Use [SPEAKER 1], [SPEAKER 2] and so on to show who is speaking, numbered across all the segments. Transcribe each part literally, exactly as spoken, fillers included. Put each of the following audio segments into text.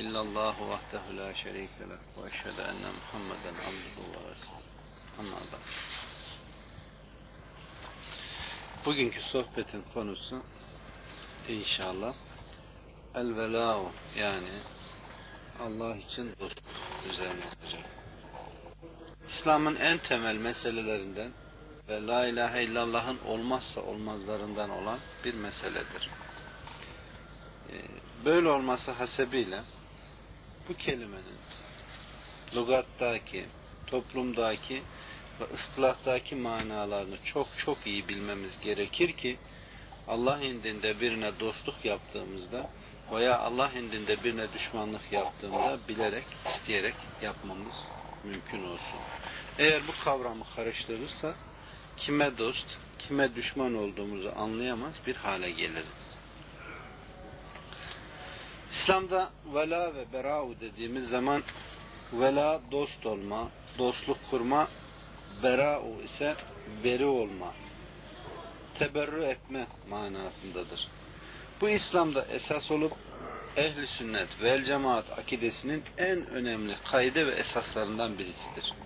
[SPEAKER 1] illallah vahdehu la şerike leh ve eşhedü enne Muhammeden abduhu ve resuluhu. Amma ba'd. Bugünkü sohbetin konusu inşallah el-velâ'u, yani Allah için dostluk üzerine olacak. İslam'ın en temel meselelerinden ve la ilahe illallah'ın olmazsa olmazlarından olan bir meseledir. Böyle olması hasebiyle bu kelimenin lügattaki, toplumdaki ve ıstılahtaki manalarını çok çok iyi bilmemiz gerekir ki Allah indinde birine dostluk yaptığımızda veya Allah indinde birine düşmanlık yaptığımızda bilerek, isteyerek yapmamız mümkün olsun. Eğer bu kavramı karıştırırsa kime dost, kime düşman olduğumuzu anlayamaz bir hale geliriz. İslam'da vela ve bera'u dediğimiz zaman vela dost olma, dostluk kurma, bera'u ise beri olma, teberrü etme manasındadır. Bu İslam'da esas olup ehli sünnet vel cemaat akidesinin en önemli kaide ve esaslarından birisidir.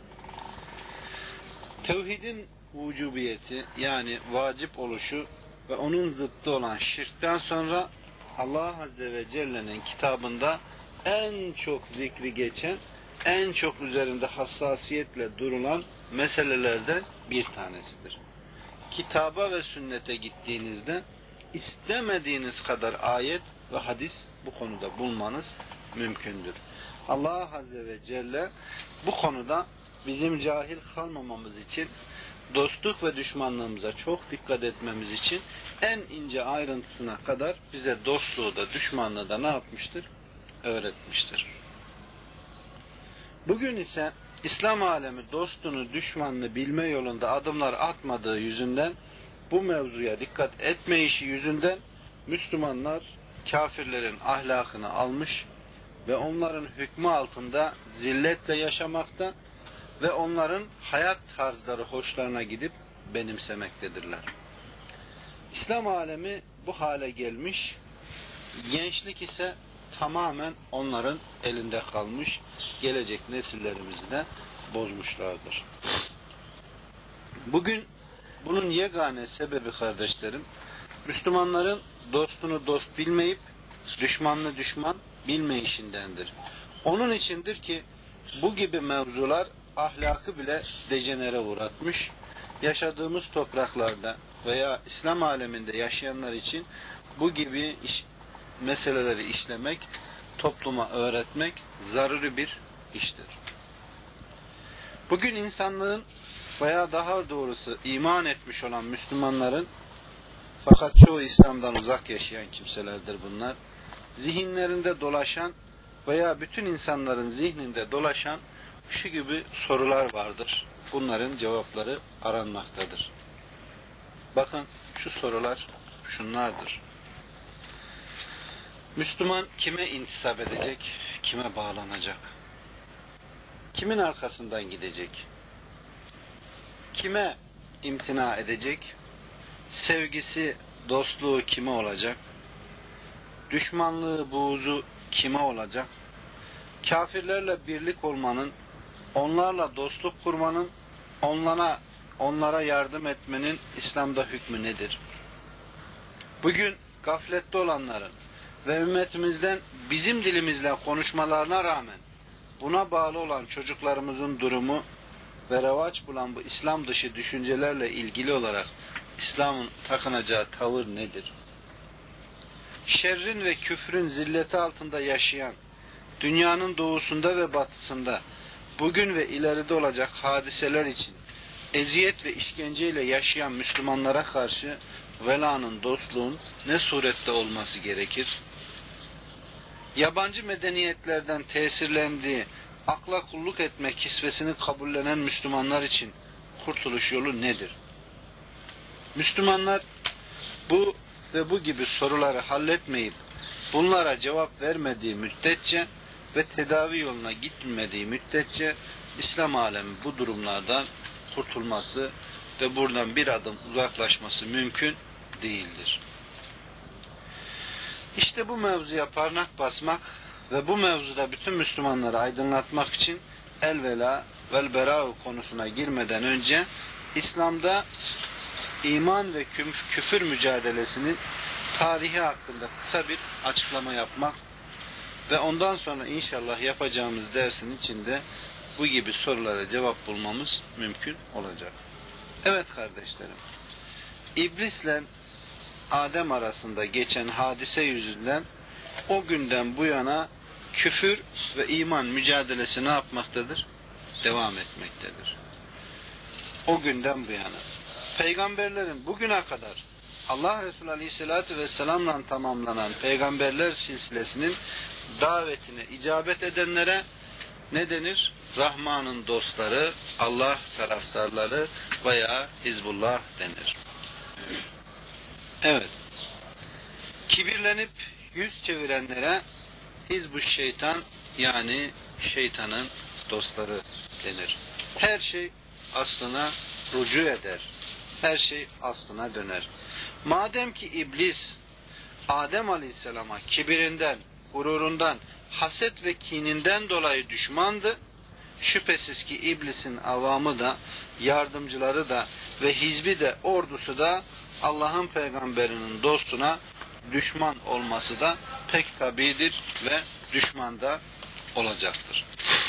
[SPEAKER 1] Tevhidin vücubiyeti, yani vacip oluşu ve onun zıttı olan şirkten sonra Allah Azze ve Celle'nin kitabında en çok zikri geçen, en çok üzerinde hassasiyetle durulan meselelerden bir tanesidir. Kitaba ve sünnete gittiğinizde istemediğiniz kadar ayet ve hadis bu konuda bulmanız mümkündür. Allah Azze ve Celle bu konuda bizim cahil kalmamamız için, dostluk ve düşmanlığımıza çok dikkat etmemiz için en ince ayrıntısına kadar bize dostluğu da düşmanlığı da ne yapmıştır? Öğretmiştir. Bugün ise İslam alemi dostunu, düşmanını bilme yolunda adımlar atmadığı yüzünden, bu mevzuya dikkat etmeyişi yüzünden Müslümanlar kafirlerin ahlakını almış ve onların hükmü altında zilletle yaşamakta ve onların hayat tarzları hoşlarına gidip benimsemektedirler. İslam alemi bu hale gelmiş, gençlik ise tamamen onların elinde kalmış, gelecek nesillerimizi de bozmuşlardır. Bugün bunun yegane sebebi kardeşlerim, Müslümanların dostunu dost bilmeyip düşmanını düşman bilmeyişindendir. Onun içindir ki bu gibi mevzular ahlakı bile dejenere uğratmış, yaşadığımız topraklarda veya İslam aleminde yaşayanlar için bu gibi iş, meseleleri işlemek, topluma öğretmek zaruri bir iştir. Bugün insanlığın veya daha doğrusu iman etmiş olan Müslümanların, fakat çoğu İslam'dan uzak yaşayan kimselerdir bunlar, zihinlerinde dolaşan veya bütün insanların zihninde dolaşan şu gibi sorular vardır. Bunların cevapları aranmaktadır. Bakın, şu sorular şunlardır. Müslüman kime intisap edecek, kime bağlanacak? Kimin arkasından gidecek? Kime imtina edecek? Sevgisi, dostluğu kime olacak? Düşmanlığı, buğzu kime olacak? Kafirlerle birlik olmanın, onlarla dostluk kurmanın, onlara, onlara yardım etmenin İslam'da hükmü nedir? Bugün gaflette olanların ve ümmetimizden bizim dilimizle konuşmalarına rağmen buna bağlı olan çocuklarımızın durumu ve revaç bulan bu İslam dışı düşüncelerle ilgili olarak İslam'ın takınacağı tavır nedir? Şerrin ve küfrün zilleti altında yaşayan, dünyanın doğusunda ve batısında bugün ve ileride olacak hadiseler için eziyet ve işkenceyle yaşayan Müslümanlara karşı velanın, dostluğun ne surette olması gerekir? Yabancı medeniyetlerden tesirlendiği, akla kulluk etme kisvesini kabullenen Müslümanlar için kurtuluş yolu nedir? Müslümanlar bu ve bu gibi soruları halletmeyip bunlara cevap vermediği müddetçe ve tedavi yoluna gitmediği müddetçe İslam alemi bu durumlardan kurtulması ve buradan bir adım uzaklaşması mümkün değildir. İşte bu mevzuya parmak basmak Ve bu mevzuda bütün Müslümanları aydınlatmak için el vela vel bera'u konusuna girmeden önce İslam'da iman ve küfür mücadelesinin tarihi hakkında kısa bir açıklama yapmak ve ondan sonra inşallah yapacağımız dersin içinde bu gibi sorulara cevap bulmamız mümkün olacak. Evet kardeşlerim, İblisle Adem arasında geçen hadise yüzünden o günden bu yana küfür ve iman mücadelesi ne yapmaktadır? Devam etmektedir. O günden bu yana. Peygamberlerin bugüne kadar Allah Resulü Aleyhisselatü Vesselam'la tamamlanan peygamberler silsilesinin davetine icabet edenlere ne denir? Rahman'ın dostları, Allah taraftarları veya Hizbullah denir. Evet. Kibirlenip yüz çevirenlere Hizbuş şeytan yani şeytanın dostları denir. Her şey aslına rucu eder. Her şey aslına döner. Madem ki iblis Adem Aleyhisselam'a kibirinden, gururundan, haset ve kininden dolayı düşmandı, şüphesiz ki iblisin avamı da, yardımcıları da ve hizbi de, ordusu da Allah'ın peygamberinin dostuna düşman olması da pek tabidir ve düşman da olacaktır.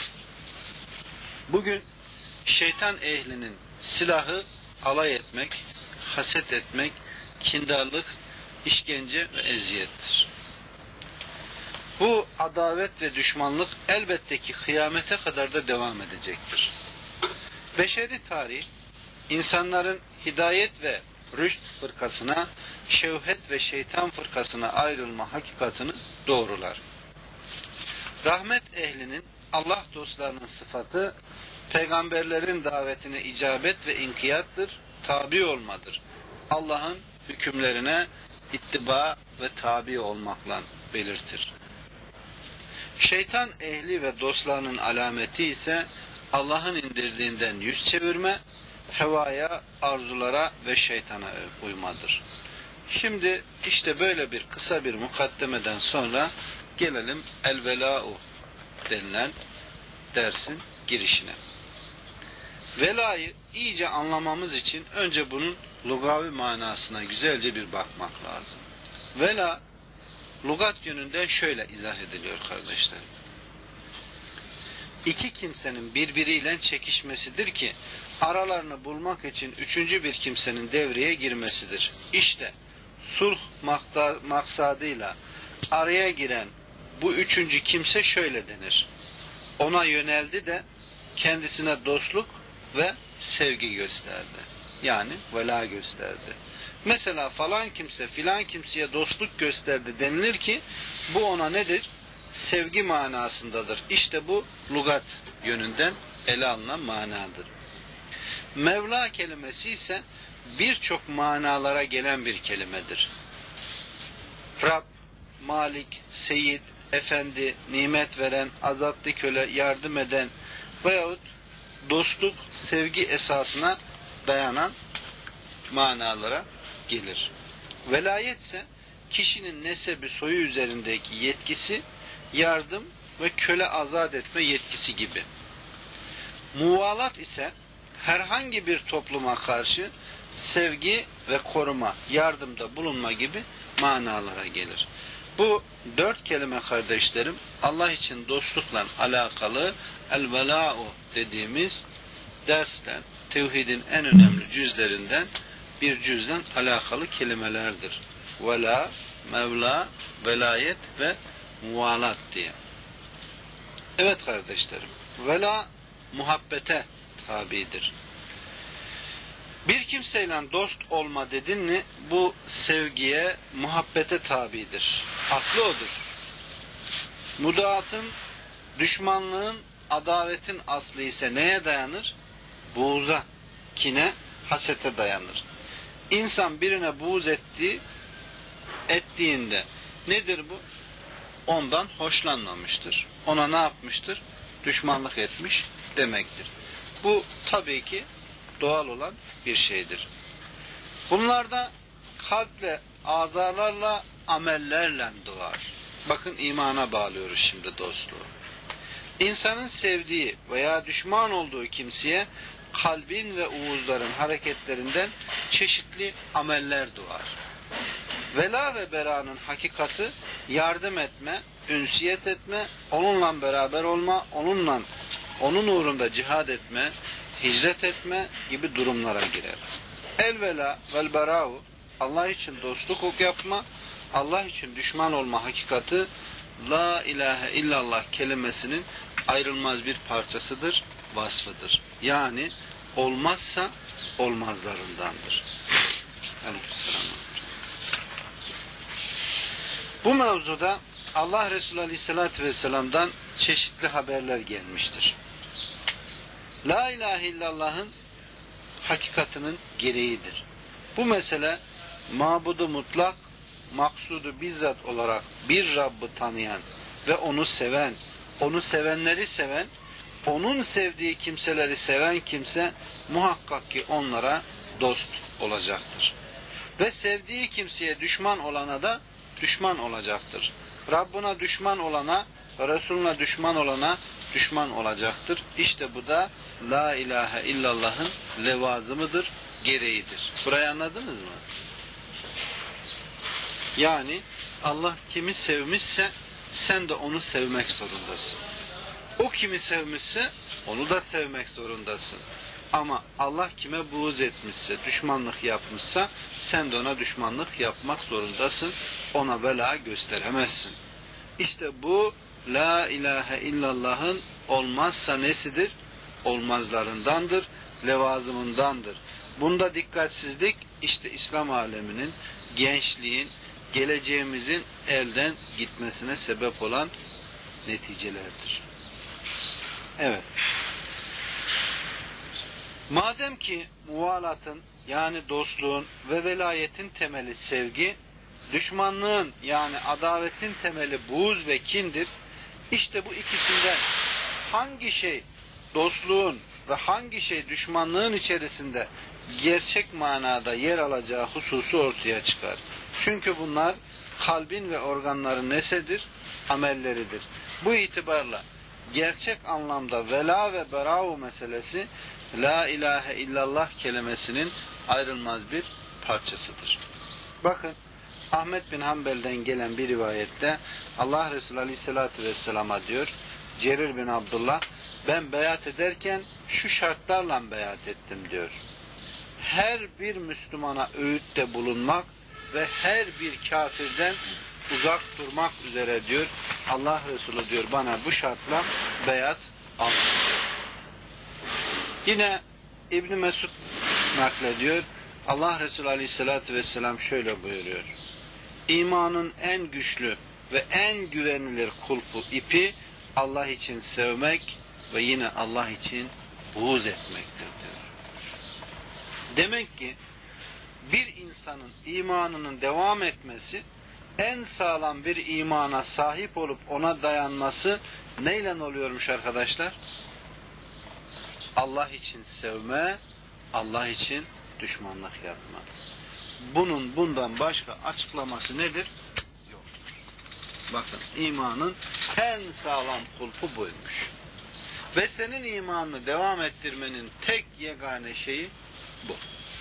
[SPEAKER 1] Bugün şeytan ehlinin silahı alay etmek, haset etmek, kindarlık, işkence ve eziyettir. Bu adavet ve düşmanlık elbette ki kıyamete kadar da devam edecektir. Beşeri tarih, insanların hidayet ve rüşt fırkasına, şevhet ve şeytan fırkasına ayrılma hakikatini doğrular. Rahmet ehlinin, Allah dostlarının sıfatı, peygamberlerin davetine icabet ve inkiyattır, tabi olmadır. Allah'ın hükümlerine ittiba ve tabi olmakla belirtir. Şeytan ehli ve dostlarının alameti ise Allah'ın indirdiğinden yüz çevirme, hevaya, arzulara ve şeytana uymadır. Şimdi işte böyle bir kısa bir mukaddemeden sonra gelelim el-velâ'u denilen dersin girişine. Velayı iyice anlamamız için önce bunun lugavi manasına güzelce bir bakmak lazım. Vela, lugat yönünden şöyle izah ediliyor kardeşlerim. İki kimsenin birbiriyle çekişmesidir ki aralarını bulmak için üçüncü bir kimsenin devreye girmesidir. İşte sulh maksadıyla araya giren bu üçüncü kimse şöyle denir. Ona yöneldi de kendisine dostluk ve sevgi gösterdi. Yani vela gösterdi. Mesela falan kimse filan kimseye dostluk gösterdi denilir ki bu ona nedir? Sevgi manasındadır. İşte bu lugat yönünden ele alınan manadır. Mevla kelimesi ise birçok manalara gelen bir kelimedir. Rab, Malik, Seyyid, Efendi, nimet veren, azatlı köle, yardım eden veyahut dostluk, sevgi esasına dayanan manalara gelir. Velayet ise kişinin nesebi soyu üzerindeki yetkisi, yardım ve köle azat etme yetkisi gibi. Muvalat ise herhangi bir topluma karşı sevgi ve koruma, yardımda bulunma gibi manalara gelir. Bu dört kelime kardeşlerim Allah için dostlukla alakalı el-velâ'u dediğimiz dersler, tevhidin en önemli cüzlerinden bir cüzden alakalı kelimelerdir. Vela, Mevla, velayet ve muvalat diye. Evet kardeşlerim, vela muhabbete tabidir. Bir kimseyle dost olma dedin mi bu sevgiye, muhabbete tabidir. Aslı odur. Mudaatın, düşmanlığın, adavetin aslı ise neye dayanır? Buğza, kine, hasete dayanır. İnsan birine buğz ettiği, ettiğinde nedir bu? Ondan hoşlanmamıştır. Ona ne yapmıştır? Düşmanlık etmiş demektir. Bu tabii ki doğal olan bir şeydir. Bunlarda kalple, azalarla, amellerle doğar. Bakın imana bağlıyoruz şimdi dostluğu. İnsanın sevdiği veya düşman olduğu kimseye kalbin ve uğuzların hareketlerinden çeşitli ameller doğar. Vela ve beranın hakikati yardım etme, ünsiyet etme, onunla beraber olma, onunla onun uğrunda cihad etme, hicret etme gibi durumlara girer. El vela vel bera'u Allah için dostluk yapma, Allah için düşman olma hakikati La ilahe illallah kelimesinin ayrılmaz bir parçasıdır, vasfıdır. Yani olmazsa olmazlarındandır. Aleykümselam. Bu mevzuda Allah Resulü Aleyhisselatü Vesselam'dan çeşitli haberler gelmiştir. La ilahe illallah'ın hakikatinin gereğidir. Bu mesele mabudu mutlak, maksudu bizzat olarak bir Rabb'ı tanıyan ve onu seven, onu sevenleri seven, onun sevdiği kimseleri seven kimse muhakkak ki onlara dost olacaktır. Ve sevdiği kimseye düşman olana da düşman olacaktır. Rabbına düşman olana ve Resulüne düşman olana düşman olacaktır. İşte bu da La ilahe illallah'ın levazımıdır, gereğidir. Burayı anladınız mı? Yani Allah kimi sevmişse sen de onu sevmek zorundasın. O kimi sevmişse onu da sevmek zorundasın. Ama Allah kime buğz etmişse, düşmanlık yapmışsa sen de ona düşmanlık yapmak zorundasın. Ona vela gösteremezsin. İşte bu La ilahe illallah'ın olmazsa nesidir? Olmazlarındandır, levazımındandır. Bunda dikkatsizlik işte İslam aleminin, gençliğin, geleceğimizin elden gitmesine sebep olan neticelerdir. Evet. Madem ki muvalatın yani dostluğun ve velayetin temeli sevgi, düşmanlığın yani adavetin temeli buğz ve kindir, işte bu ikisinden hangi şey dostluğun ve hangi şey düşmanlığın içerisinde gerçek manada yer alacağı hususu ortaya çıkar. Çünkü bunlar kalbin ve organların nesedir? Amelleridir. Bu itibarla gerçek anlamda vela ve bera'u meselesi La ilahe illallah kelimesinin ayrılmaz bir parçasıdır. Bakın Ahmet bin Hanbel'den gelen bir rivayette Allah Resulü Aleyhisselatü Vesselam'a diyor Cerir bin Abdullah ben beyat ederken şu şartlarla beyat ettim diyor. Her bir Müslümana öğütte bulunmak ve her bir kafirden uzak durmak üzere diyor. Allah Resulü diyor bana bu şartla beyat alın. Yine İbn Mesud naklediyor. Allah Resulü Aleyhisselatü Vesselam şöyle buyuruyor. İmanın en güçlü ve en güvenilir kulpu ipi Allah için sevmek ve yine Allah için buğz etmektir diyor. Demek ki bir insanın imanının devam etmesi, en sağlam bir imana sahip olup ona dayanması neyle oluyormuş arkadaşlar? Allah için sevme, Allah için düşmanlık yapma. Bunun bundan başka açıklaması nedir? Yoktur. Bakın imanın en sağlam kulpu buymuş. Ve senin imanını devam ettirmenin tek yegane şeyi bu.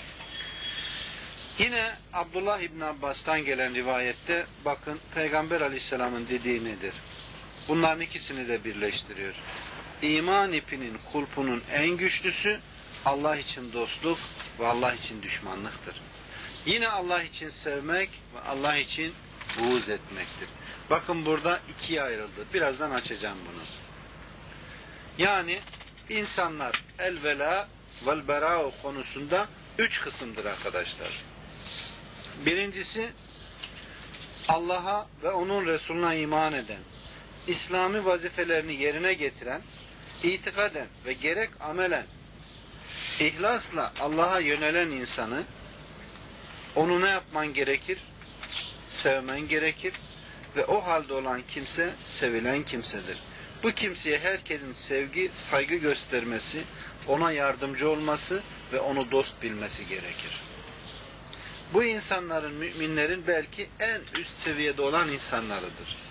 [SPEAKER 1] Yine Abdullah İbn Abbas'tan gelen rivayette bakın Peygamber Aleyhisselam'ın dediği nedir? Bunların ikisini de birleştiriyor. İman ipinin kulpunun en güçlüsü Allah için dostluk ve Allah için düşmanlıktır. Yine Allah için sevmek ve Allah için buğz etmektir. Bakın burada ikiye ayrıldı. Birazdan açacağım bunu. Yani insanlar el vela vel bera'u konusunda üç kısımdır arkadaşlar. Birincisi Allah'a ve onun Resulüne iman eden, İslami vazifelerini yerine getiren, itikaden ve gerek amelen ihlasla Allah'a yönelen insanı onu ne yapman gerekir? Sevmen gerekir ve o halde olan kimse sevilen kimsedir. Bu kimseye herkesin sevgi, saygı göstermesi, ona yardımcı olması ve onu dost bilmesi gerekir. Bu insanların, müminlerin belki en üst seviyede olan insanlarıdır.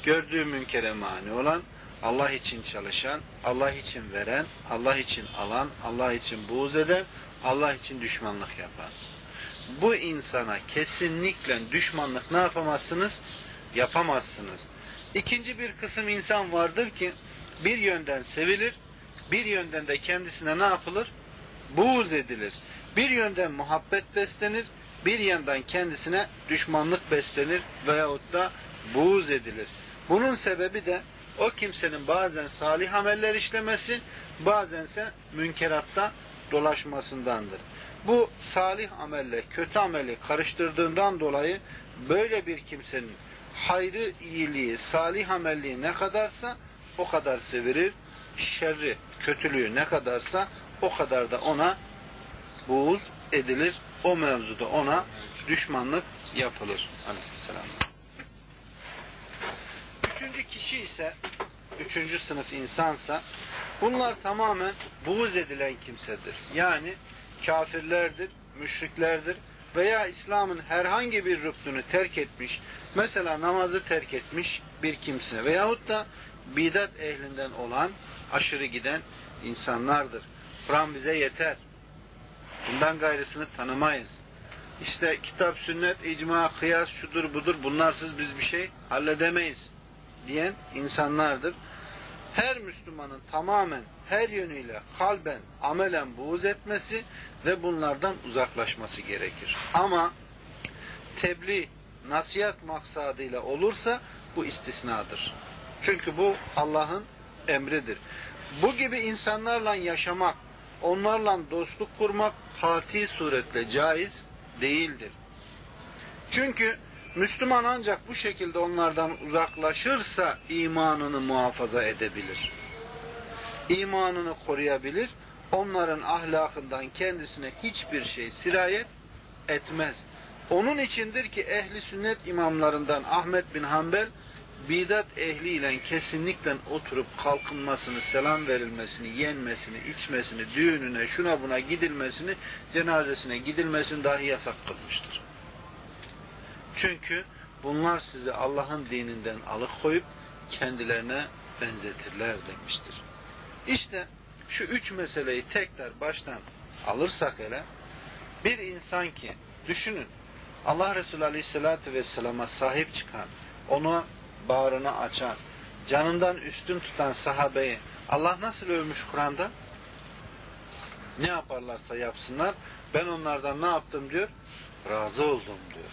[SPEAKER 1] gördüğü münkere mani olan, Allah için çalışan, Allah için veren, Allah için alan, Allah için buğz eden, Allah için düşmanlık yapan. Bu insana kesinlikle düşmanlık ne yapamazsınız? Yapamazsınız. İkinci bir kısım insan vardır ki bir yönden sevilir, bir yönden de kendisine ne yapılır? Buğz edilir. Bir yönden muhabbet beslenir, bir yandan kendisine düşmanlık beslenir veyahut da buğz edilir. Bunun sebebi de o kimsenin bazen salih ameller işlemesi, bazense münkeratta dolaşmasındandır. Bu salih amelle kötü ameli karıştırdığından dolayı böyle bir kimsenin hayrı, iyiliği, salih amelliği ne kadarsa o kadar sevilir, şerri, kötülüğü ne kadarsa o kadar da ona buğz edilir. O mevzuda ona düşmanlık yapılır. Aleyhisselam. Üçüncü kişi ise, üçüncü sınıf insansa, bunlar tamamen buğz edilen kimsedir. Yani kafirlerdir, müşriklerdir veya İslam'ın herhangi bir rüknünü terk etmiş, mesela namazı terk etmiş bir kimse veyahut da bidat ehlinden olan, aşırı giden insanlardır. Kur'an bize yeter. Bundan gayrısını tanımayız. İşte kitap, sünnet, icma, kıyas, şudur budur, bunlarsız biz bir şey halledemeyiz diyen insanlardır. Her Müslümanın tamamen her yönüyle kalben, amelen buğz etmesi ve bunlardan uzaklaşması gerekir. Ama tebliğ, nasihat maksadıyla olursa bu istisnadır. Çünkü bu Allah'ın emridir. Bu gibi insanlarla yaşamak, onlarla dostluk kurmak kati suretle caiz değildir. Çünkü Müslüman ancak bu şekilde onlardan uzaklaşırsa imanını muhafaza edebilir. İmanını koruyabilir. Onların ahlakından kendisine hiçbir şey sirayet etmez. Onun içindir ki ehli sünnet imamlarından Ahmet bin Hanbel bidat ehliyle kesinlikle oturup kalkınmasını, selam verilmesini, yenmesini, içmesini, düğününe, şuna buna gidilmesini, cenazesine gidilmesini dahi yasak kılmıştır. Çünkü bunlar sizi Allah'ın dininden alıkoyup kendilerine benzetirler demiştir. İşte şu üç meseleyi tekrar baştan alırsak hele, bir insan ki düşünün, Allah Resulü Aleyhisselatü Vesselam'a sahip çıkan, ona bağrını açan, canından üstün tutan sahabeyi Allah nasıl övmüş Kur'an'da? Ne yaparlarsa yapsınlar, ben onlardan ne yaptım diyor? Razı oldum diyor.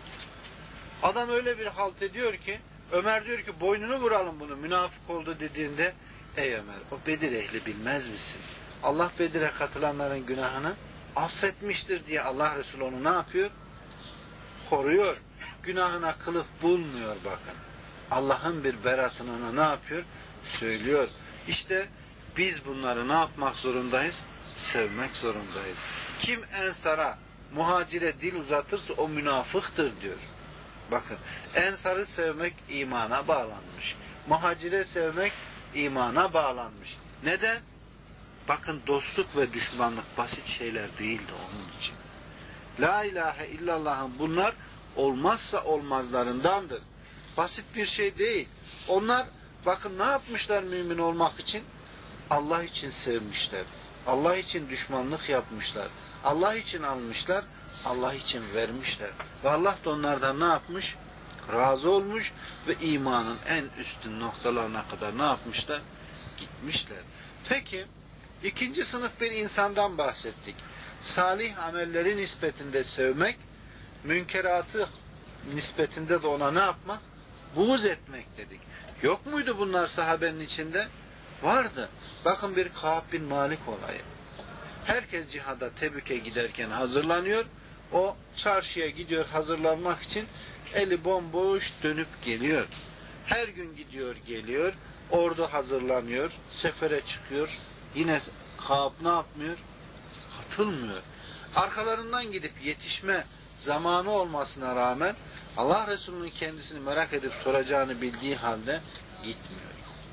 [SPEAKER 1] Adam öyle bir halt ediyor ki, Ömer diyor ki boynunu vuralım bunu münafık oldu dediğinde, ey Ömer o Bedir ehli bilmez misin? Allah Bedir'e katılanların günahını affetmiştir diye Allah Resulü onu ne yapıyor? Koruyor. Günahına kılıf bulmuyor bakın. Allah'ın bir beratını ona ne yapıyor? Söylüyor. İşte biz bunları ne yapmak zorundayız? Sevmek zorundayız. Kim ensara, muhacire dil uzatırsa o münafıktır diyor. Bakın, ensarı sevmek imana bağlanmış. Muhacire sevmek imana bağlanmış. Neden? Bakın dostluk ve düşmanlık basit şeyler değildi onun için. La ilahe illallah'ın bunlar olmazsa olmazlarındandır. Basit bir şey değil. Onlar bakın ne yapmışlar mümin olmak için? Allah için sevmişler. Allah için düşmanlık yapmışlar. Allah için almışlar. Allah için vermişler. Ve Allah da onlardan ne yapmış? Razı olmuş ve imanın en üstün noktalarına kadar ne yapmışlar? Gitmişler. Peki, ikinci sınıf bir insandan bahsettik. Salih amelleri nispetinde sevmek, münkeratı nispetinde de ona ne yapmak? Buğz etmek dedik. Yok muydu bunlar sahabenin içinde? Vardı. Bakın bir Kâb bin Malik olayı. Herkes cihada Tebük'e giderken hazırlanıyor. O çarşıya gidiyor hazırlanmak için, eli bomboş dönüp geliyor. Her gün gidiyor geliyor. Ordu hazırlanıyor. Sefere çıkıyor. Yine Kâb ne yapmıyor? Katılmıyor. Arkalarından gidip yetişme zamanı olmasına rağmen Allah Resulü'nün kendisini merak edip soracağını bildiği halde gitmiyor.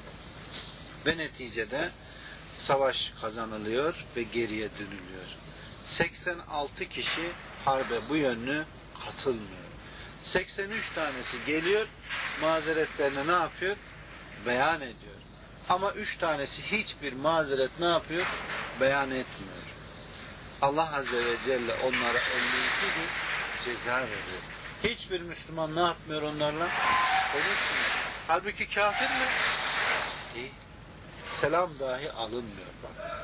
[SPEAKER 1] Ve neticede savaş kazanılıyor ve geriye dönülüyor. seksen altı kişi harbe bu yönlü katılmıyor. seksen üç tanesi geliyor, mazeretlerini ne yapıyor? Beyan ediyor. Ama üç tanesi hiçbir mazeret ne yapıyor? Beyan etmiyor. Allah Azze ve Celle onlara elli iki gün ceza veriyor. Hiçbir Müslüman ne yapmıyor onlarla? Konuşmuyor. Halbuki kafir mi? Değil. Selam dahi alınmıyor bak.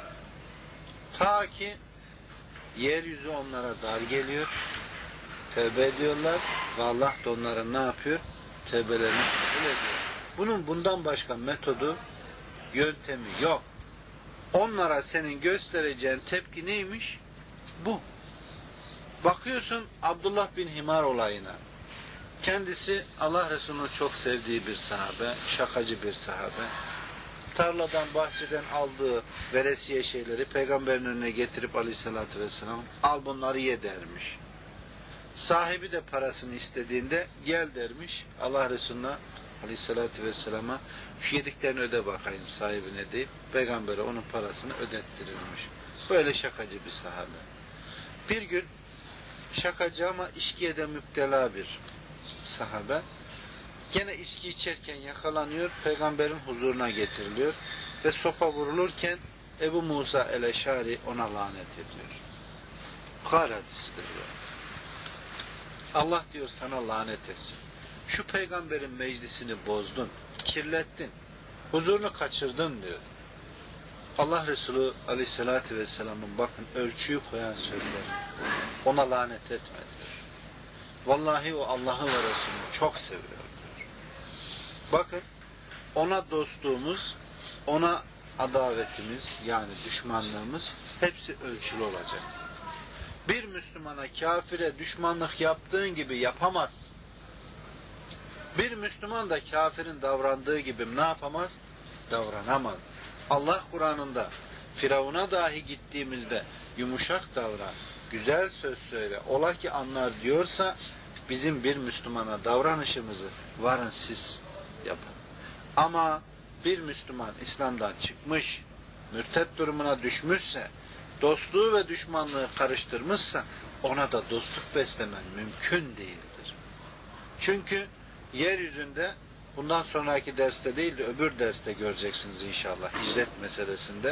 [SPEAKER 1] Ta ki yeryüzü onlara dar geliyor. Tövbe ediyorlar ve Allah da onların ne yapıyor? Tövbelerini kabul ediyor. Bunun bundan başka metodu, yöntemi yok. Onlara senin göstereceğin tepki neymiş? Bu. Bakıyorsun Abdullah bin Himar olayına. Kendisi Allah Resulü'nü çok sevdiği bir sahabe, şakacı bir sahabe. Tarladan, bahçeden aldığı veresiye şeyleri peygamberin önüne getirip aleyhissalatü vesselam al bunları ye dermiş. Sahibi de parasını istediğinde gel dermiş Allah Resulü'ne aleyhissalatü vesselama şu yediklerini öde bakayım sahibine deyip peygambere onun parasını ödettirilmiş. Böyle şakacı bir sahabe. Bir gün şakacı ama içkiye de müptela bir sahabe. Gene içki içerken yakalanıyor, peygamberin huzuruna getiriliyor ve sopa vurulurken Ebu Musa el-Eşari ona lanet ediyor. Bukhari hadisidir bu. Allah diyor sana lanet etsin. Şu peygamberin meclisini bozdun, kirlettin, huzurunu kaçırdın diyor. Allah Resulü aleyhissalatü vesselamın bakın ölçüyü koyan sözleri. Ona lanet etme diyor. Vallahi o Allah'ı ve Resulü'nü çok seviyor diyor. Bakın ona dostluğumuz, ona adavetimiz yani düşmanlığımız hepsi ölçülü olacak. Bir Müslümana kafire düşmanlık yaptığın gibi yapamaz. Bir Müslüman da kafirin davrandığı gibi ne yapamaz? Davranamaz. Allah Kur'an'ında Firavun'a dahi gittiğimizde yumuşak davran, güzel söz söyle, ola ki anlar diyorsa bizim bir Müslümana davranışımızı varın siz yapın. Ama bir Müslüman İslam'dan çıkmış, mürtet durumuna düşmüşse, dostluğu ve düşmanlığı karıştırmışsa ona da dostluk beslemen mümkün değildir. Çünkü yeryüzünde bundan sonraki derste değil de öbür derste göreceksiniz inşallah hicret meselesinde.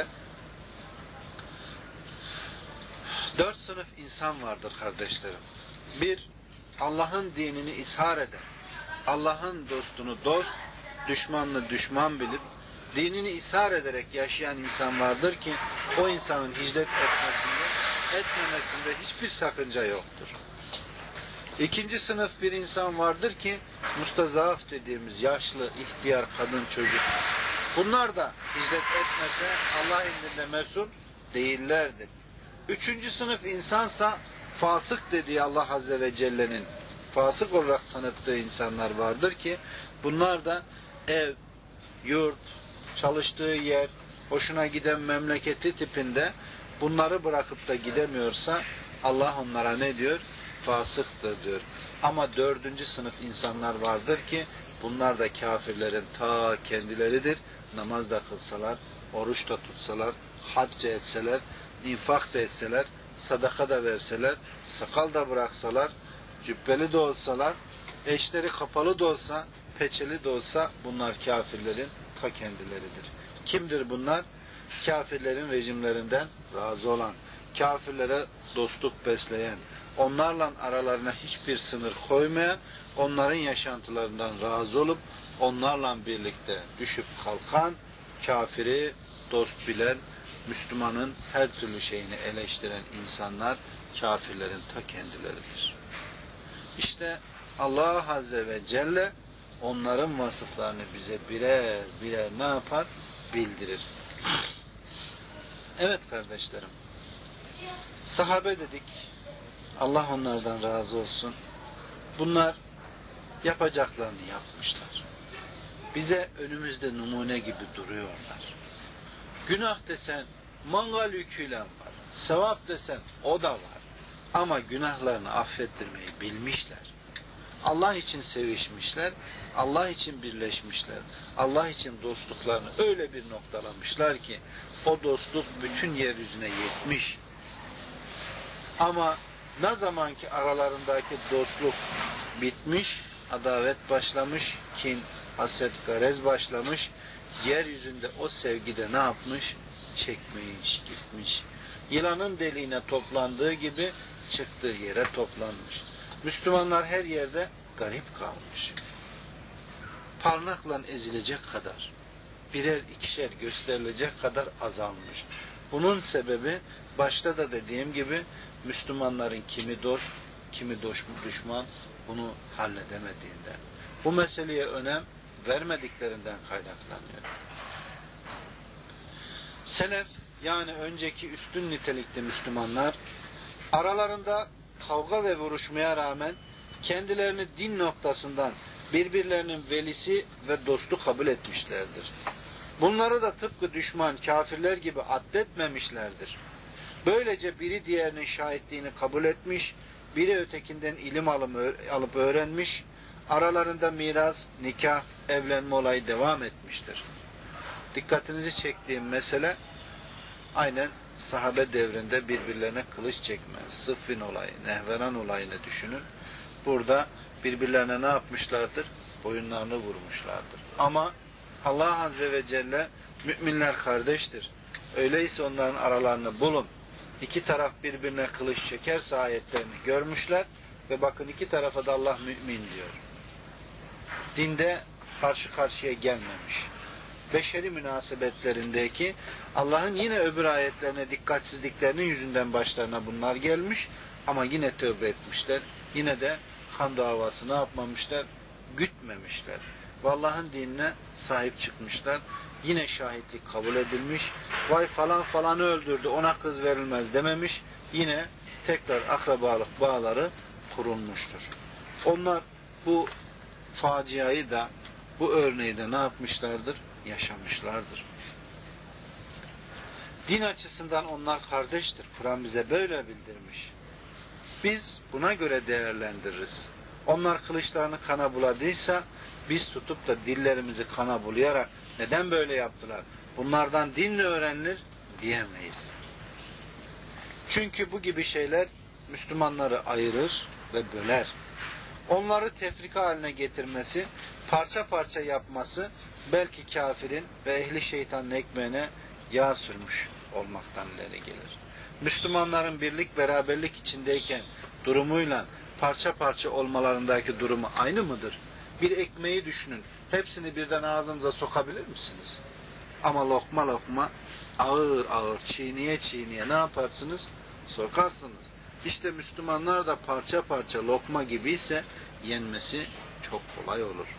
[SPEAKER 1] Dört sınıf insan vardır kardeşlerim. Bir, Allah'ın dinini ishar eden, Allah'ın dostunu dost, düşmanını düşman bilip, dinini ishar ederek yaşayan insan vardır ki, o insanın hicret etmesinde, etmemesinde hiçbir sakınca yoktur. İkinci sınıf bir insan vardır ki, mustazaf dediğimiz yaşlı, ihtiyar, kadın, çocuk. Bunlar da hicret etmese Allah indinde mesul değillerdir. Üçüncü sınıf insansa fasık dediği Allah Azze ve Celle'nin fasık olarak tanıttığı insanlar vardır ki bunlar da ev, yurt, çalıştığı yer, hoşuna giden memleketi tipinde bunları bırakıp da gidemiyorsa Allah onlara ne diyor? Fasıktır diyor. Ama dördüncü sınıf insanlar vardır ki bunlar da kafirlerin ta kendileridir. Namaz da kılsalar, oruç da tutsalar, hacca etseler, infak da etseler, sadaka da verseler, sakal da bıraksalar, cübbeli de olsalar, eşleri kapalı da olsa, peçeli de olsa bunlar kafirlerin ta kendileridir. Kimdir bunlar? Kafirlerin rejimlerinden razı olan, kafirlere dostluk besleyen, onlarla aralarına hiçbir sınır koymayan, onların yaşantılarından razı olup, onlarla birlikte düşüp kalkan, kafiri dost bilen, Müslümanın her türlü şeyini eleştiren insanlar kafirlerin ta kendileridir. İşte Allah Azze ve Celle onların vasıflarını bize birer birer ne yapar? Bildirir. Evet kardeşlerim, sahabe dedik, Allah onlardan razı olsun. Bunlar yapacaklarını yapmışlar. Bize önümüzde numune gibi duruyorlar. Günah desen mangal yüküyle var. Sevap desen o da var. Ama günahlarını affettirmeyi bilmişler. Allah için sevişmişler. Allah için birleşmişler. Allah için dostluklarını öyle bir noktalamışlar ki o dostluk bütün yeryüzüne yetmiş. Ama ne zaman ki aralarındaki dostluk bitmiş, adavet başlamış, kin, haset, garez başlamış. Yeryüzünde o sevgide ne yapmış? Çekmiş, gitmiş. Yılanın deliğine toplandığı gibi çıktığı yere toplanmış. Müslümanlar her yerde garip kalmış. Parmakla ezilecek kadar, birer ikişer gösterilecek kadar azalmış. Bunun sebebi başta da dediğim gibi Müslümanların kimi dost, kimi düşman bunu halledemediğinden. Bu meseleye önem vermediklerinden kaynaklanıyor. Selef yani önceki üstün nitelikli Müslümanlar aralarında kavga ve vuruşmaya rağmen kendilerini din noktasından birbirlerinin velisi ve dostu kabul etmişlerdir. Bunları da tıpkı düşman, kafirler gibi addetmemişlerdir. Böylece biri diğerinin şahitliğini kabul etmiş, biri ötekinden ilim alıp öğrenmiş, aralarında miras, nikah, evlenme olayı devam etmiştir. Dikkatinizi çektiğim mesele aynen sahabe devrinde birbirlerine kılıç çekme, Sıffin olayı, Nehveran olayını düşünün. Burada birbirlerine ne yapmışlardır? Boyunlarını vurmuşlardır. Ama Allah Azze ve Celle müminler kardeştir. Öyleyse onların aralarını bulun. İki taraf birbirine kılıç çekerse ayetlerini görmüşler ve bakın iki tarafa da Allah mümin diyor. Dinde karşı karşıya gelmemiş. Beşeri münasebetlerindeki Allah'ın yine öbür ayetlerine dikkatsizliklerinin yüzünden başlarına bunlar gelmiş ama yine tövbe etmişler. Yine de kan davası ne yapmamışlar? Gütmemişler. Ve Allah'ın dinine sahip çıkmışlar. Yine şahitlik kabul edilmiş. Vay falan falanı öldürdü, ona kız verilmez dememiş. Yine tekrar akrabalık bağları kurulmuştur. Onlar bu faciayı da, bu örneği de ne yapmışlardır? Yaşamışlardır. Din açısından onlar kardeştir. Kur'an bize böyle bildirmiş. Biz buna göre değerlendiririz. Onlar kılıçlarını kana buladıysa biz tutup da dillerimizi kana bulayarak neden böyle yaptılar? Bunlardan din mi öğrenilir? Diyemeyiz. Çünkü bu gibi şeyler Müslümanları ayırır ve böler. Onları tefrika haline getirmesi, parça parça yapması belki kafirin ve ehli şeytanın ekmeğine yağ sürmüş olmaktan ileri gelir. Müslümanların birlik beraberlik içindeyken durumuyla parça parça olmalarındaki durumu aynı mıdır? Bir ekmeği düşünün. Hepsini birden ağzınıza sokabilir misiniz? Ama lokma lokma ağır ağır çiğniye çiğniye ne yaparsınız? Sokarsınız. İşte Müslümanlar da parça parça lokma gibiyse yenmesi çok kolay olur.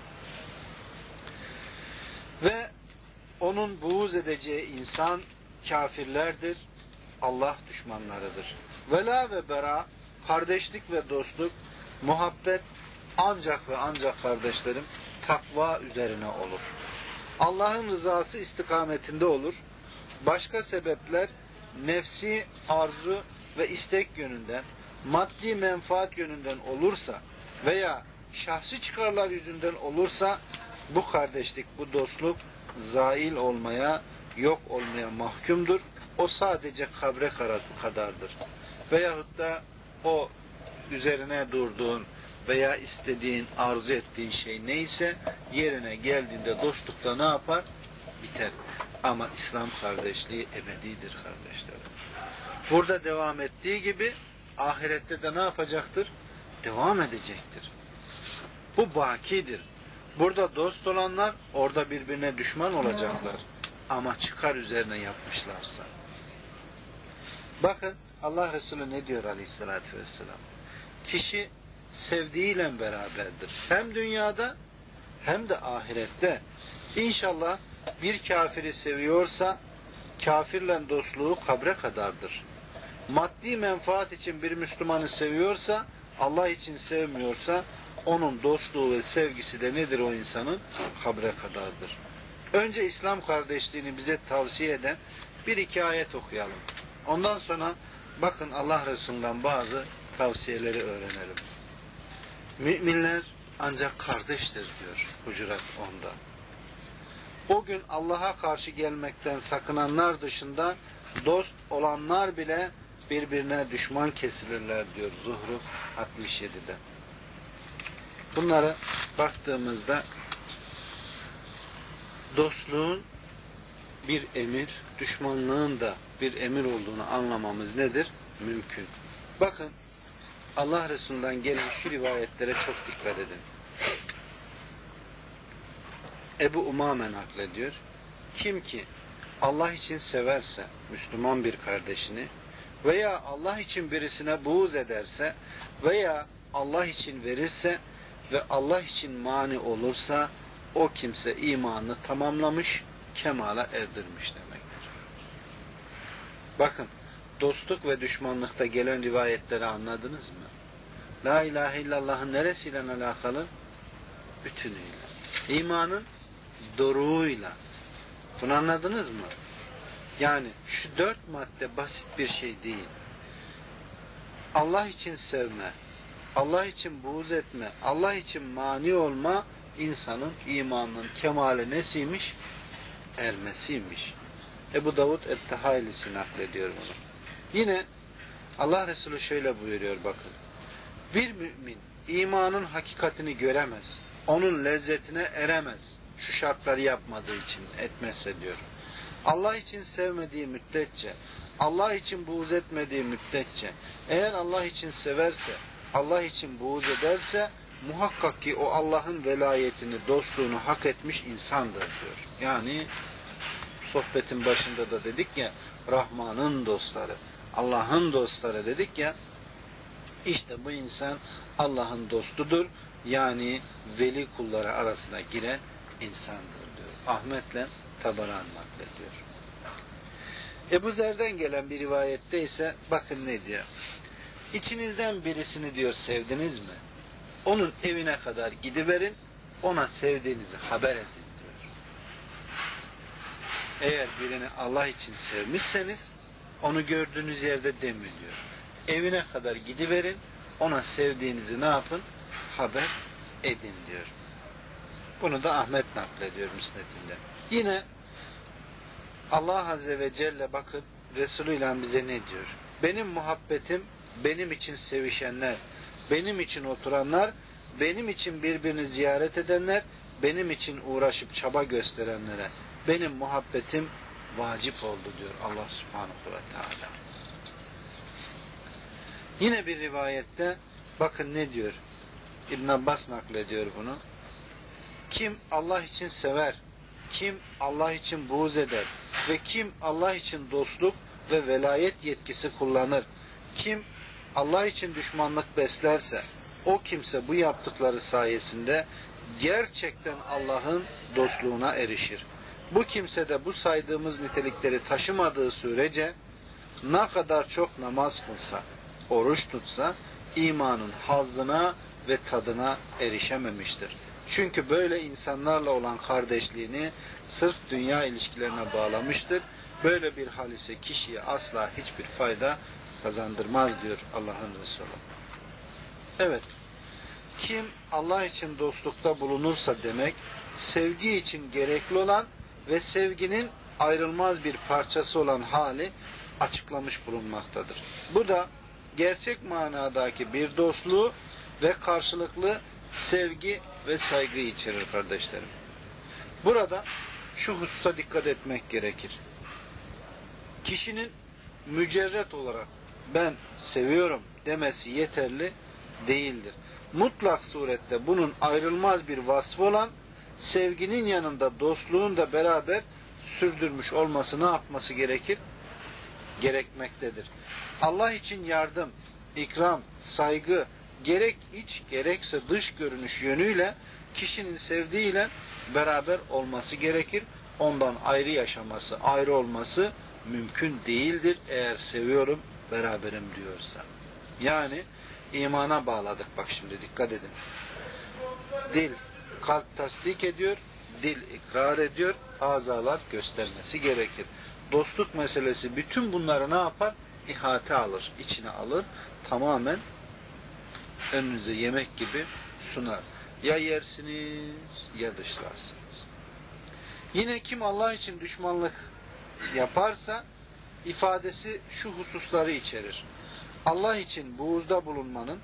[SPEAKER 1] Ve onun buğz edeceği insan kafirlerdir, Allah düşmanlarıdır. Vela ve bera, kardeşlik ve dostluk, muhabbet ancak ve ancak kardeşlerim takva üzerine olur. Allah'ın rızası istikametinde olur. Başka sebepler nefsi arzu ve istek yönünden, maddi menfaat yönünden olursa veya şahsi çıkarlar yüzünden olursa bu kardeşlik, bu dostluk zail olmaya, yok olmaya mahkumdur. O sadece kabre kadardır. Veyahut da o üzerine durduğun veya istediğin, arzu ettiğin şey neyse yerine geldiğinde dostlukta ne yapar? Biter. Ama İslam kardeşliği ebedidir kardeşlerim. Burada devam ettiği gibi ahirette de ne yapacaktır? Devam edecektir. Bu bakidir. Burada dost olanlar orada birbirine düşman olacaklar. Ama çıkar üzerine yapmışlarsa. Bakın Allah Resulü ne diyor aleyhissalatü vesselam? Kişi sevdiğiyle beraberdir. Hem dünyada hem de ahirette. İnşallah bir kafiri seviyorsa kafirle dostluğu kabre kadardır. Maddi menfaat için bir Müslümanı seviyorsa, Allah için sevmiyorsa onun dostluğu ve sevgisi de nedir o insanın? Kabre kadardır. Önce İslam kardeşliğini bize tavsiye eden bir iki ayet okuyalım. Ondan sonra bakın Allah Resulü'nden bazı tavsiyeleri öğrenelim. Müminler ancak kardeştir diyor Hucurat onda. O gün Allah'a karşı gelmekten sakınanlar dışında dost olanlar bile birbirine düşman kesilirler diyor Zuhruf altmış yedide. Bunlara baktığımızda dostluğun bir emir, düşmanlığın da bir emir olduğunu anlamamız nedir? Mümkün. Bakın, Allah Resulü'nden gelen şu rivayetlere çok dikkat edin. Ebu Umame naklediyor. Kim ki Allah için severse Müslüman bir kardeşini veya Allah için birisine buğz ederse veya Allah için verirse ve Allah için mani olursa o kimse imanını tamamlamış, kemala erdirmiş demektir. Bakın, dostluk ve düşmanlıkta gelen rivayetleri anladınız mı? La ilahe illallah'ın neresiyle alakalı? Bütünüyle. İmanın doruğuyla. Bunu anladınız mı? Yani şu dört madde basit bir şey değil. Allah için sevme, Allah için buğz etme, Allah için mani olma, insanın imanının kemale nesiymiş? Ermesiymiş. Ebu Davud et-Tehailisi naklediyor bunu. Yine Allah Resulü şöyle buyuruyor bakın. Bir mümin imanın hakikatini göremez, onun lezzetine eremez. Şu şartları yapmadığı için etmezse diyor. Allah için sevmediği müddetçe, Allah için buğz etmediği müddetçe, eğer Allah için severse, Allah için buğz ederse, muhakkak ki o Allah'ın velayetini, dostluğunu hak etmiş insandır diyor. Yani sohbetin başında da dedik ya, Rahman'ın dostları, Allah'ın dostları dedik ya, işte bu insan Allah'ın dostudur. Yani veli kulları arasına giren insandır diyor. Ahmet'le Tabaran naklediyor. Ebu Zer'den gelen bir rivayette ise bakın ne diyor. İçinizden birisini diyor sevdiniz mi? Onun evine kadar gidiverin, ona sevdiğinizi haber edin diyor. Eğer birini Allah için sevmişseniz onu gördüğünüz yerde demin diyor. Evine kadar gidiverin, ona sevdiğinizi ne yapın? Haber edin diyor. Bunu da Ahmet naklediyor müsnedinde. Yine Allah Azze ve Celle bakın Resulü ile bize ne diyor? Benim muhabbetim, benim için sevişenler, benim için oturanlar, benim için birbirini ziyaret edenler, benim için uğraşıp çaba gösterenlere benim muhabbetim vacip oldu diyor Allah Subhanahu ve Teala. Yine bir rivayette bakın ne diyor? İbn Abbas naklediyor bunu. Kim Allah için sever, kim Allah için buğz eder ve kim Allah için dostluk ve velayet yetkisi kullanır, kim Allah için düşmanlık beslerse, o kimse bu yaptıkları sayesinde gerçekten Allah'ın dostluğuna erişir. Bu kimse de bu saydığımız nitelikleri taşımadığı sürece ne kadar çok namaz kılsa, oruç tutsa, imanın hazzına ve tadına erişememiştir. Çünkü böyle insanlarla olan kardeşliğini sırf dünya ilişkilerine bağlamıştır. Böyle bir hal ise kişiye asla hiçbir fayda kazandırmaz diyor Allah'ın Resulü. Evet, kim Allah için dostlukta bulunursa demek, sevgi için gerekli olan ve sevginin ayrılmaz bir parçası olan hali açıklamış bulunmaktadır. Bu da gerçek manadaki bir dostluğu ve karşılıklı sevgi ve saygı içerir kardeşlerim. Burada şu hususa dikkat etmek gerekir. Kişinin mücerret olarak ben seviyorum demesi yeterli değildir. Mutlak surette bunun ayrılmaz bir vasfı olan sevginin yanında dostluğun da beraber sürdürmüş olması ne yapması gerekir? Gerekmektedir. Allah için yardım, ikram, saygı gerek iç gerekse dış görünüş yönüyle kişinin sevdiğiyle beraber olması gerekir. Ondan ayrı yaşaması, ayrı olması mümkün değildir eğer seviyorum, beraberim diyorsa. Yani imana bağladık bak şimdi dikkat edin. Dil, kalp tasdik ediyor, dil ikrar ediyor, azalar göstermesi gerekir. Dostluk meselesi bütün bunları ne yapar? İhate alır, içine alır, tamamen önünüze yemek gibi sunar. Ya yersiniz ya dışlarsınız. Yine kim Allah için düşmanlık yaparsa ifadesi şu hususları içerir. Allah için buğuzda bulunmanın,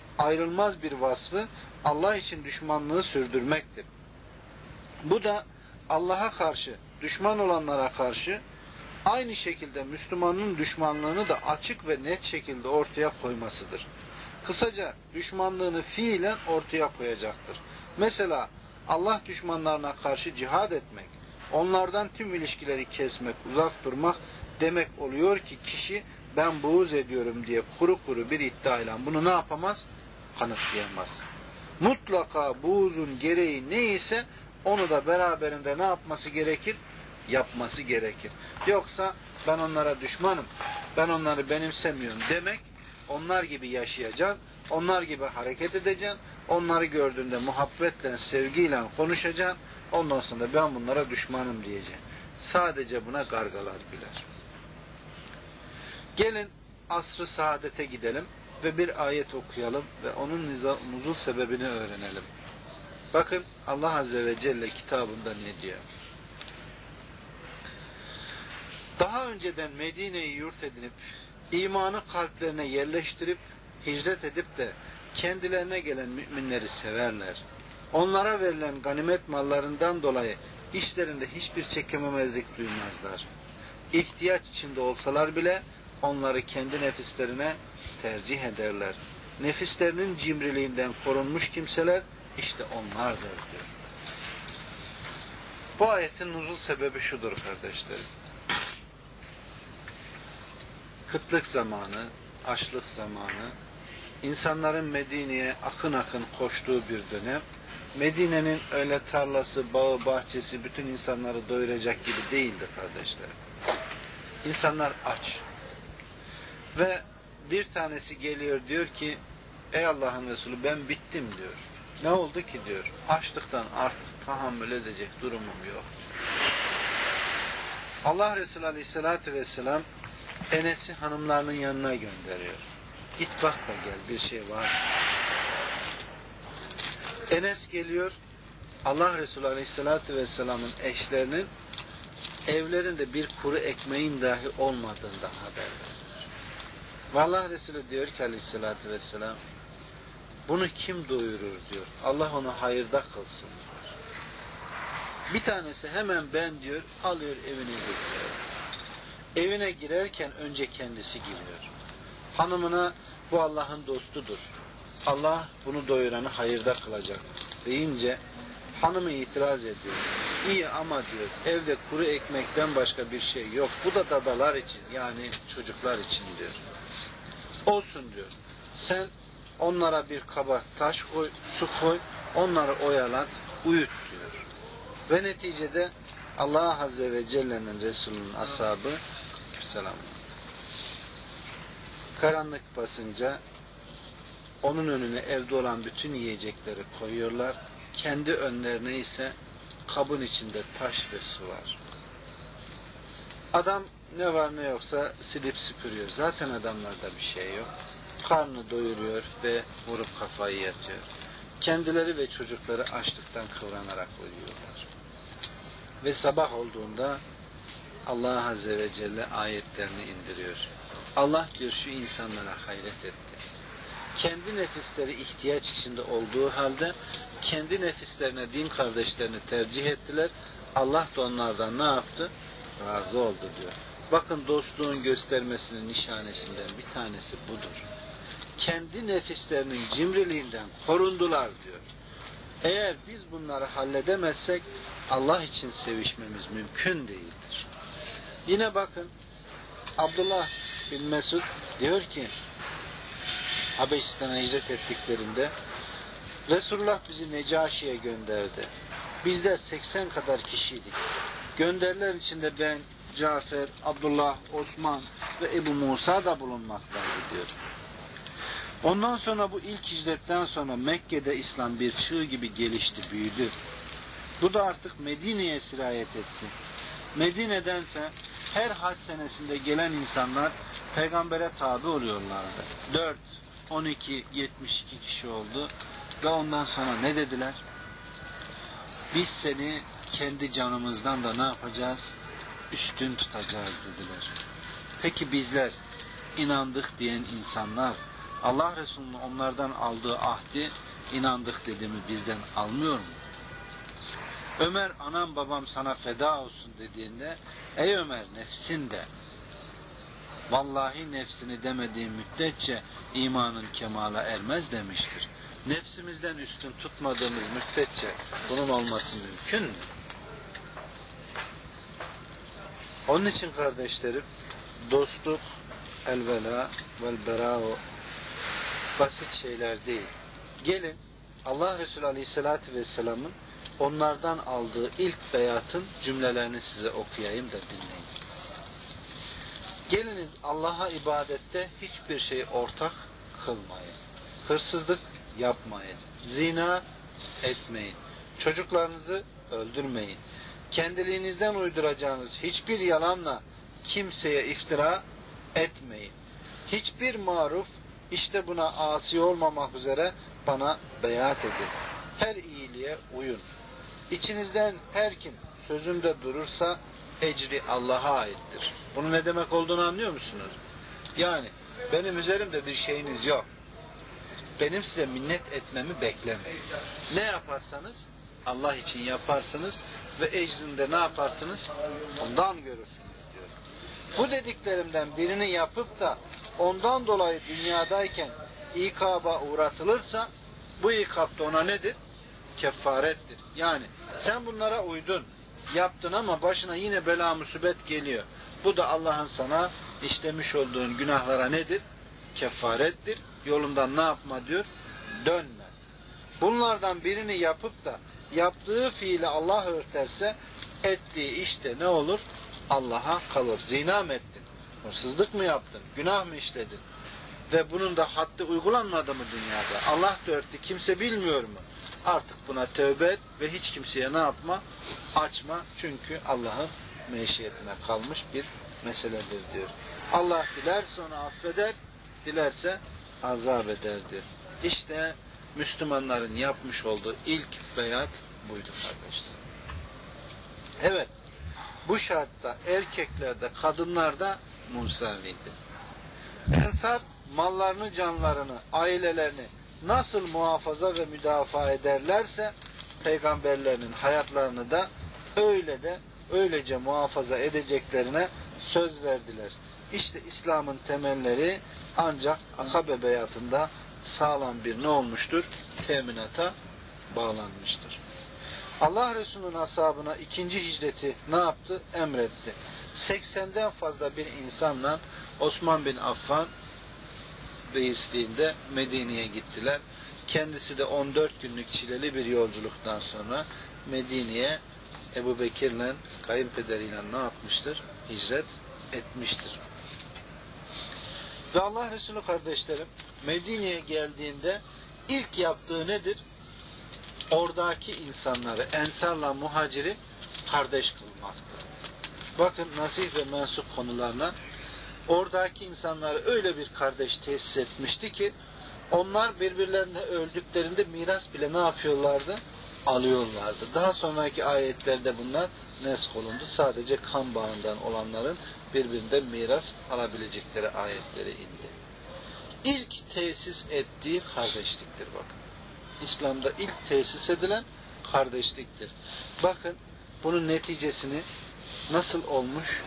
[SPEAKER 1] ayrılmaz bir vasfı Allah için düşmanlığı sürdürmektir. Bu da Allah'a karşı, düşman olanlara karşı aynı şekilde Müslümanın düşmanlığını da açık ve net şekilde ortaya koymasıdır. Kısaca düşmanlığını fiilen ortaya koyacaktır. Mesela Allah düşmanlarına karşı cihad etmek, onlardan tüm ilişkileri kesmek, uzak durmak demek oluyor ki kişi ben buğz ediyorum diye kuru kuru bir iddiayla bunu ne yapamaz? Kanıtlayamaz. Mutlaka buğzun gereği neyse onu da beraberinde ne yapması gerekir? Yapması gerekir. Yoksa ben onlara düşmanım, ben onları benimsemiyorum demek, onlar gibi yaşayacaksın, onlar gibi hareket edeceksin, onları gördüğünde muhabbetle, sevgiyle konuşacaksın, ondan sonra da ben bunlara düşmanım diyeceksin. Sadece buna gargalar bilir. Gelin asr-ı saadete gidelim ve bir ayet okuyalım ve onun nuzul sebebini öğrenelim. Bakın Allah Azze ve Celle kitabında ne diyor? Daha önceden Medine'yi yurt edinip, imanı kalplerine yerleştirip, hicret edip de kendilerine gelen müminleri severler. Onlara verilen ganimet mallarından dolayı işlerinde hiçbir çekememezlik duymazlar. İhtiyaç içinde olsalar bile onları kendi nefislerine tercih ederler. Nefislerinin cimriliğinden korunmuş kimseler işte onlardır diyor. Bu ayetin nuzul sebebi şudur kardeşlerim. Kıtlık zamanı, açlık zamanı, insanların Medine'ye akın akın koştuğu bir dönem, Medine'nin öyle tarlası, bağı, bahçesi bütün insanları doyuracak gibi değildi kardeşlerim. İnsanlar aç. Ve bir tanesi geliyor diyor ki, ey Allah'ın Resulü ben bittim diyor. Ne oldu ki diyor, açlıktan artık tahammül edecek durumum yok. Allah Resulü Aleyhisselatü Vesselam Enes'i hanımlarının yanına gönderiyor. Git bak da gel bir şey var. Enes geliyor, Allah Resulü Aleyhisselatü Vesselam'ın eşlerinin evlerinde bir kuru ekmeğin dahi olmadığından haber veriyor. Ve Allah Resulü diyor ki Aleyhisselatü Vesselam, bunu kim doyurur diyor. Allah onu hayırda kılsın. Bir tanesi hemen ben diyor, alıyor evine götürüyor. Evine girerken önce kendisi giriyor. Hanımına bu Allah'ın dostudur. Allah bunu doyuranı hayırda kılacak deyince hanımı itiraz ediyor. İyi ama diyor evde kuru ekmekten başka bir şey yok. Bu da dadalar için yani çocuklar için diyor. Olsun diyor. Sen onlara bir kaba taş koy, su koy, onları oyalat, uyut diyor. Ve neticede Allah Azze ve Celle'nin Resulü'nün ashabı selam. Karanlık basınca onun önüne evde olan bütün yiyecekleri koyuyorlar. Kendi önlerine ise kabın içinde taş ve su var. Adam ne var ne yoksa silip süpürüyor. Zaten adamlarda bir şey yok. Karnını doyuruyor ve vurup kafayı yatıyor. Kendileri ve çocukları açlıktan kıvranarak uyuyorlar. Ve sabah olduğunda Allah Azze ve Celle ayetlerini indiriyor. Allah diyor şu insanlara hayret etti. Kendi nefisleri ihtiyaç içinde olduğu halde kendi nefislerine din kardeşlerini tercih ettiler. Allah da onlardan ne yaptı? Razı oldu diyor. Bakın dostluğun göstermesinin nişanesinden bir tanesi budur. Kendi nefislerinin cimriliğinden korundular diyor. Eğer biz bunları halledemezsek Allah için sevişmemiz mümkün değildir. Yine bakın Abdullah bin Mesud diyor ki Habeşistan'a hicret ettiklerinde Resulullah bizi Necaşi'ye gönderdi. Bizler seksen kadar kişiydik. Gönderiler içinde ben, Cafer, Abdullah, Osman ve Ebu Musa da bulunmaktaydı diyor. Ondan sonra bu ilk hicretten sonra Mekke'de İslam bir çığ gibi gelişti, büyüdü. Bu da artık Medine'ye sirayet etti. Medine'dense her hac senesinde gelen insanlar peygambere tabi oluyorlardı. dört, on iki, yetmiş iki kişi oldu ve ondan sonra ne dediler? Biz seni kendi canımızdan da ne yapacağız? Üstün tutacağız dediler. Peki bizler inandık diyen insanlar Allah Resulü'nün onlardan aldığı ahdi inandık dedi mi bizden almıyor mu? Ömer anam babam sana feda olsun dediğinde ey Ömer nefsin de vallahi nefsini demediğin müddetçe imanın kemala ermez demiştir. Nefsimizden üstün tutmadığımız müddetçe bunun olması mümkün mü? Onun için kardeşlerim dostluk, elvela vel berao basit şeyler değil. Gelin Allah Resulü Aleyhisselatü Vesselam'ın onlardan aldığı ilk beyatın cümlelerini size okuyayım da dinleyin. Geliniz Allah'a ibadette hiçbir şey ortak kılmayın. Hırsızlık yapmayın. Zina etmeyin. Çocuklarınızı öldürmeyin. Kendiliğinizden uyduracağınız hiçbir yalanla kimseye iftira etmeyin. Hiçbir maruf işte buna asi olmamak üzere bana beyat edin. Her iyiliğe uyun. İçinizden her kim sözünde durursa ecri Allah'a aittir. Bunun ne demek olduğunu anlıyor musunuz? Yani benim üzerimde bir şeyiniz yok. Benim size minnet etmemi beklemeyin. Ne yaparsanız Allah için yaparsınız ve ecrində ne yaparsınız? Ondan görürsünüz diyor. Bu dediklerimden birini yapıp da ondan dolayı dünyadayken ikaba uğratılırsa bu ikab da ona nedir? Kefarettir. Yani sen bunlara uydun, yaptın ama başına yine bela musibet geliyor. Bu da Allah'ın sana işlemiş olduğun günahlara nedir? Kefarettir. Yolundan ne yapma diyor? Dönme. Bunlardan birini yapıp da yaptığı fiili Allah örterse ettiği işte ne olur? Allah'a kalır. Zina mı ettin? Hırsızlık mı yaptın? Günah mı işledin? Ve bunun da haddi uygulanmadı mı dünyada? Allah da örttü. Kimse bilmiyor mu? Artık buna tövbe et ve hiç kimseye ne yapma? Açma. Çünkü Allah'ın meşiyetine kalmış bir meseledir diyor. Allah dilerse onu affeder, dilerse azap eder diyor. İşte Müslümanların yapmış olduğu ilk beyat buydu kardeşler. Evet, bu şartta erkeklerde, kadınlarda musaviydi. Ensar mallarını, canlarını, ailelerini nasıl muhafaza ve müdafaa ederlerse peygamberlerinin hayatlarını da öyle de öylece muhafaza edeceklerine söz verdiler. İşte İslam'ın temelleri ancak Akabe beyatında sağlam bir ne olmuştur? Teminata bağlanmıştır. Allah Resulü'nün ashabına ikinci hicreti ne yaptı? Emretti. seksenden fazla bir insanla Osman bin Affan reisliğinde Medine'ye gittiler. Kendisi de on dört günlük çileli bir yolculuktan sonra Medine'ye Ebu Bekir'le kayınpederiyle ne yapmıştır? Hicret etmiştir. Ve Allah Resulü kardeşlerim Medine'ye geldiğinde ilk yaptığı nedir? Oradaki insanları, ensarla muhaciri kardeş kılmaktır. Bakın nasih ve mensup konularına oradaki insanları öyle bir kardeş tesis etmişti ki onlar birbirlerine öldüklerinde miras bile ne yapıyorlardı? Alıyorlardı. Daha sonraki ayetlerde bunlar nesk olundu. Sadece kan bağından olanların birbirinden miras alabilecekleri ayetleri indi. İlk tesis ettiği kardeşliktir bakın. İslam'da ilk tesis edilen kardeşliktir. Bakın bunun neticesini nasıl olmuş?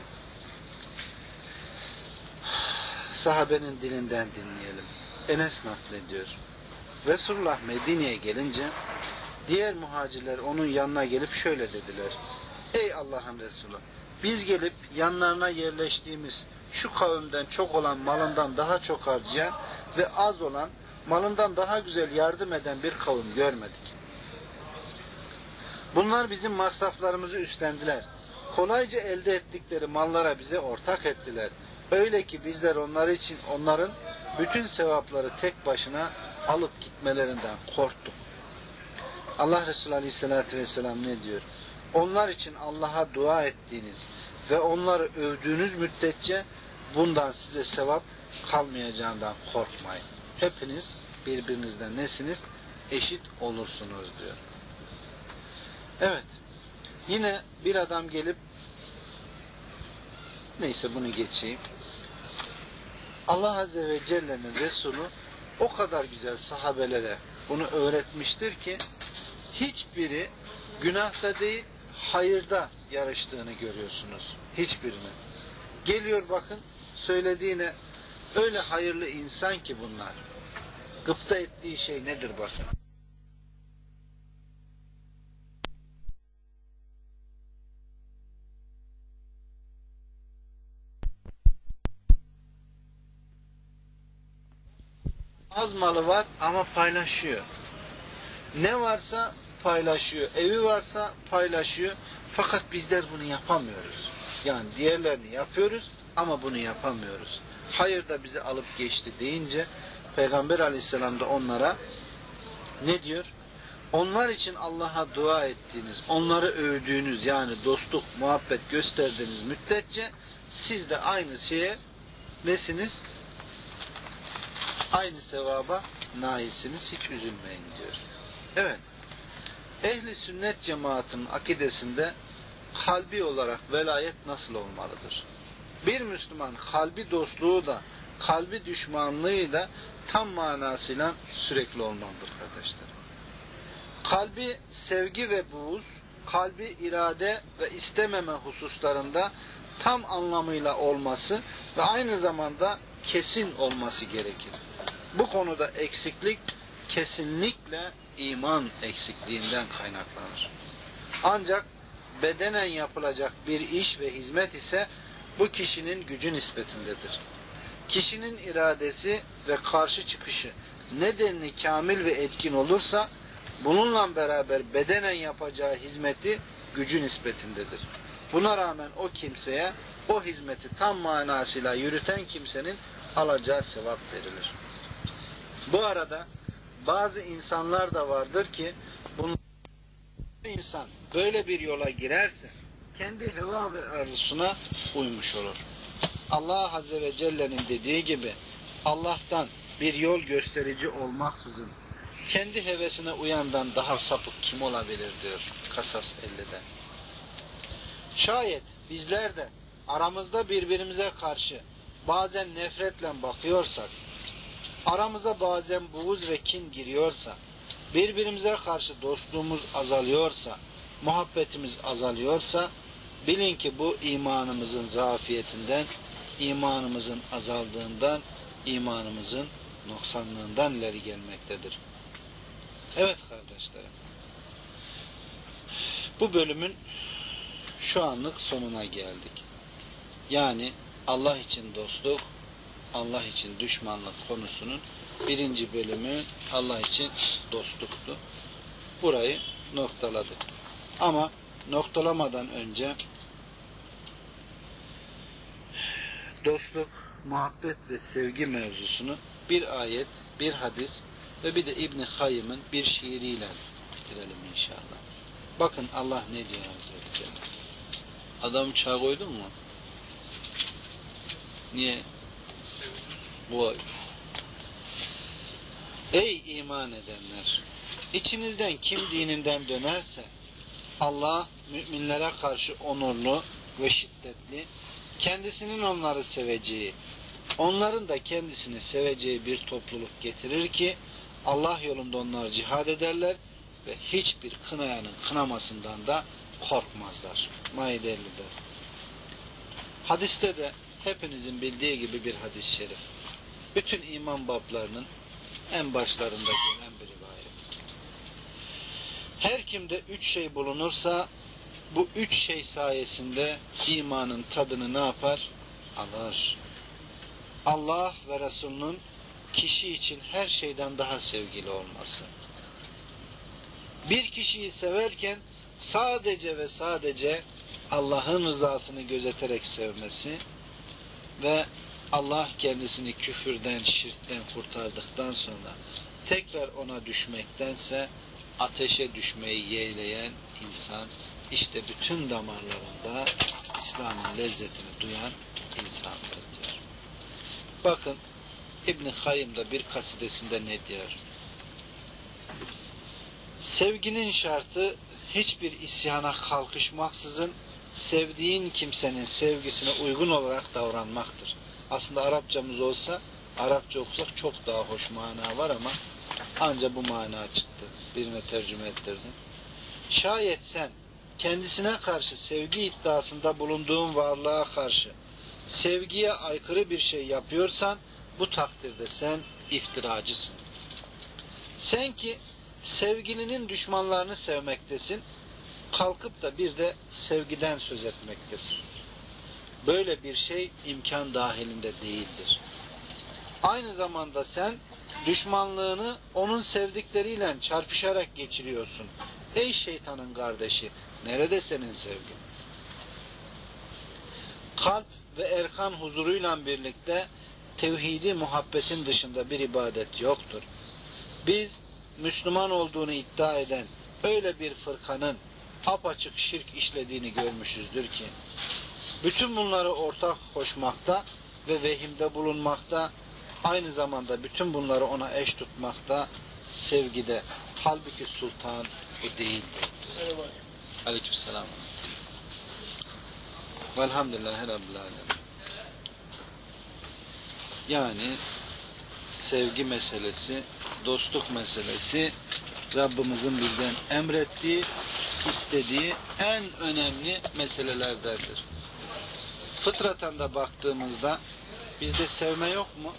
[SPEAKER 1] Sahabenin dilinden dinleyelim. Enes naklediyor. Resulullah Medine'ye gelince diğer muhacirler onun yanına gelip şöyle dediler. Ey Allah'ın Resulü, biz gelip yanlarına yerleştiğimiz şu kavimden çok olan malından daha çok harcayan ve az olan malından daha güzel yardım eden bir kavim görmedik. Bunlar bizim masraflarımızı üstlendiler. Kolayca elde ettikleri mallara bize ortak ettiler. Öyle ki bizler onlar için onların bütün sevapları tek başına alıp gitmelerinden korktuk. Allah Resulü Aleyhisselatü Vesselam ne diyor? Onlar için Allah'a dua ettiğiniz ve onları övdüğünüz müddetçe bundan size sevap kalmayacağından korkmayın. Hepiniz birbirinizden nesiniz? Eşit olursunuz diyor. Evet. Yine bir adam gelip neyse bunu geçeyim. Allah Azze ve Celle'nin Resulü o kadar güzel sahabelere bunu öğretmiştir ki hiçbiri günahta değil, hayırda yarıştığını görüyorsunuz. Hiçbirini. Geliyor bakın, söylediğine öyle hayırlı insan ki bunlar. Gıpta ettiği şey nedir bakın. Az malı var ama paylaşıyor. Ne varsa paylaşıyor. Evi varsa paylaşıyor. Fakat bizler bunu yapamıyoruz. Yani diğerlerini yapıyoruz ama bunu yapamıyoruz. Hayır da bizi alıp geçti deyince Peygamber Aleyhisselam da onlara ne diyor? Onlar için Allah'a dua ettiğiniz, onları övdüğünüz yani dostluk, muhabbet gösterdiğiniz müddetçe siz de aynı şeye nesiniz? Aynı sevaba nailsiniz. Hiç üzülmeyin diyor. Evet. Ehli sünnet cemaatinin akidesinde kalbi olarak velayet nasıl olmalıdır? Bir Müslüman kalbi dostluğu da kalbi düşmanlığı da tam manasıyla sürekli olmalıdır kardeşler. Kalbi sevgi ve buğz, kalbi irade ve istememe hususlarında tam anlamıyla olması ve aynı zamanda kesin olması gerekir. Bu konuda eksiklik kesinlikle iman eksikliğinden kaynaklanır. Ancak bedenen yapılacak bir iş ve hizmet ise bu kişinin gücü nispetindedir. Kişinin iradesi ve karşı çıkışı nedenli kamil ve etkin olursa bununla beraber bedenen yapacağı hizmeti gücü nispetindedir. Buna rağmen o kimseye o hizmeti tam manasıyla yürüten kimsenin alacağı sevap verilir. Bu arada bazı insanlar da vardır ki bunlar insan böyle bir yola girerse kendi heva ve arzusuna uymuş olur. Allah Azze ve Celle'nin dediği gibi Allah'tan bir yol gösterici olmaksızın kendi hevesine uyandan daha sapık kim olabilir diyor Kasas ellide. Şayet bizler de aramızda birbirimize karşı bazen nefretle bakıyorsak, aramıza bazen buğz ve kin giriyorsa, birbirimize karşı dostluğumuz azalıyorsa, muhabbetimiz azalıyorsa, bilin ki bu imanımızın zafiyetinden, imanımızın azaldığından, imanımızın noksanlığından ileri gelmektedir. Evet kardeşlerim, bu bölümün şu anlık sonuna geldik. Yani Allah için dostluk, Allah için düşmanlık konusunun birinci bölümü Allah için dostluktu. Burayı noktaladık. Ama noktalamadan önce dostluk, muhabbet ve sevgi mevzusunu bir ayet, bir hadis ve bir de İbn-i Kayyım'ın bir şiiriyle bitirelim inşallah. Bakın Allah ne diyor Azze ve Celle. Adamı çağ koydun mu? Niye? Bu Ey iman edenler! İçinizden kim dininden dönerse Allah müminlere karşı onurlu ve şiddetli, kendisinin onları seveceği, onların da kendisini seveceği bir topluluk getirir ki Allah yolunda onlar cihad ederler ve hiçbir kınayanın kınamasından da korkmazlar. Maide elli'de. Hadiste de hepinizin bildiği gibi bir hadis-i şerif. Bütün iman bablarının en başlarında gelen bir rivayet. Her kimde üç şey bulunursa bu üç şey sayesinde imanın tadını ne yapar? Alır. Allah ve Resulünün kişi için her şeyden daha sevgili olması. Bir kişiyi severken sadece ve sadece Allah'ın rızasını gözeterek sevmesi ve Allah kendisini küfürden, şirkten kurtardıktan sonra tekrar ona düşmektense ateşe düşmeyi yeğleyen insan işte bütün damarlarında İslam'ın lezzetini duyan insandır diyor. Bakın İbn-i Kayyım da bir kasidesinde ne diyor? Sevginin şartı hiçbir isyana kalkışmaksızın sevdiğin kimsenin sevgisine uygun olarak davranmaktır. Aslında Arapçamız olsa Arapça okusak çok daha hoş mana var ama anca bu mana çıktı. Birine tercüme ettirdim. Şayet sen kendisine karşı sevgi iddiasında bulunduğun varlığa karşı sevgiye aykırı bir şey yapıyorsan bu takdirde sen iftiracısın. Sen ki sevgilinin düşmanlarını sevmektesin, kalkıp da bir de sevgiden söz etmektesin. Böyle bir şey imkan dahilinde değildir. Aynı zamanda sen düşmanlığını onun sevdikleriyle çarpışarak geçiriyorsun. Ey şeytanın kardeşi, nerede senin sevgin? Kalp ve erkan huzuruyla birlikte tevhidi muhabbetin dışında bir ibadet yoktur. Biz Müslüman olduğunu iddia eden öyle bir fırkanın apaçık şirk işlediğini görmüşüzdür ki bütün bunları ortak koşmakta ve vehimde bulunmakta, aynı zamanda bütün bunları ona eş tutmakta, sevgide. Halbuki sultan o değildir. Aleykümselam. Velhamdülillahi Rabbil Alemin. Yani sevgi meselesi, dostluk meselesi Rabbimizin bizden emrettiği, istediği en önemli meselelerdendir. Fıtraten de baktığımızda bizde sevme yok mu?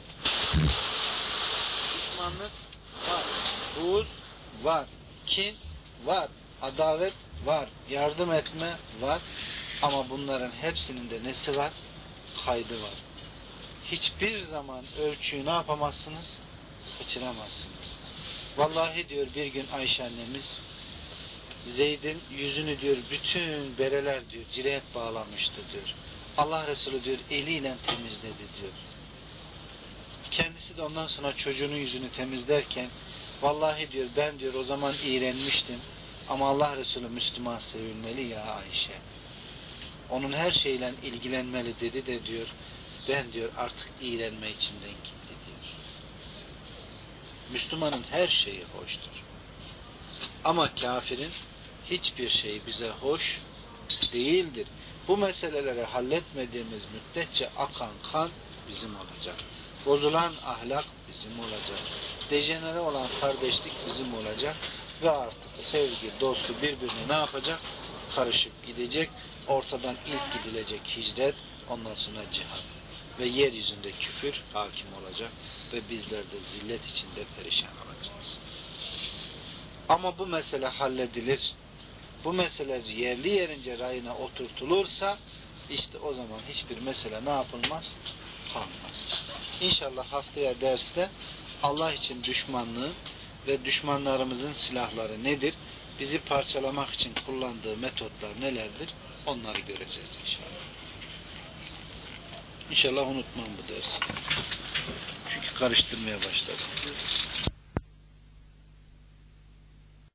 [SPEAKER 1] Düşmanlık var, buğz var, kin var, adavet var, yardım etme var. Ama bunların hepsinin de nesi var? Kaydı var. Hiçbir zaman ölçüyü ne yapamazsınız? Kaçıramazsınız. Vallahi diyor bir gün Ayşe annemiz Zeyd'in yüzünü diyor bütün bereler diyor cilet bağlamıştı diyor. Allah Resulü diyor eliyle temizledi diyor. Kendisi de ondan sonra çocuğunun yüzünü temizlerken vallahi diyor ben diyor o zaman iğrenmiştim ama Allah Resulü Müslüman sevilmeli ya Ayşe. Onun her şeyle ilgilenmeli dedi de diyor ben diyor artık iğrenme içimden gitti diyor. Müslümanın her şeyi hoştur. Ama kafirin hiçbir şey bize hoş değildir. Bu meseleleri halletmediğimiz müddetçe akan kan bizim olacak. Bozulan ahlak bizim olacak. Dejenere olan kardeşlik bizim olacak. Ve artık sevgi, dostu birbirine ne yapacak? Karışıp gidecek. Ortadan ilk gidilecek hicret, ondan sonra cihat. Ve yeryüzünde küfür hakim olacak. Ve bizler de zillet içinde perişan olacağız. Ama bu mesele halledilir. Bu mesele yerli yerince rayına oturtulursa işte o zaman hiçbir mesele ne yapılmaz? Kalmaz. İnşallah haftaya derste Allah için düşmanlığı ve düşmanlarımızın silahları nedir? Bizi parçalamak için kullandığı metotlar nelerdir? Onları göreceğiz inşallah. İnşallah unutmam bu dersi. Çünkü karıştırmaya başladım.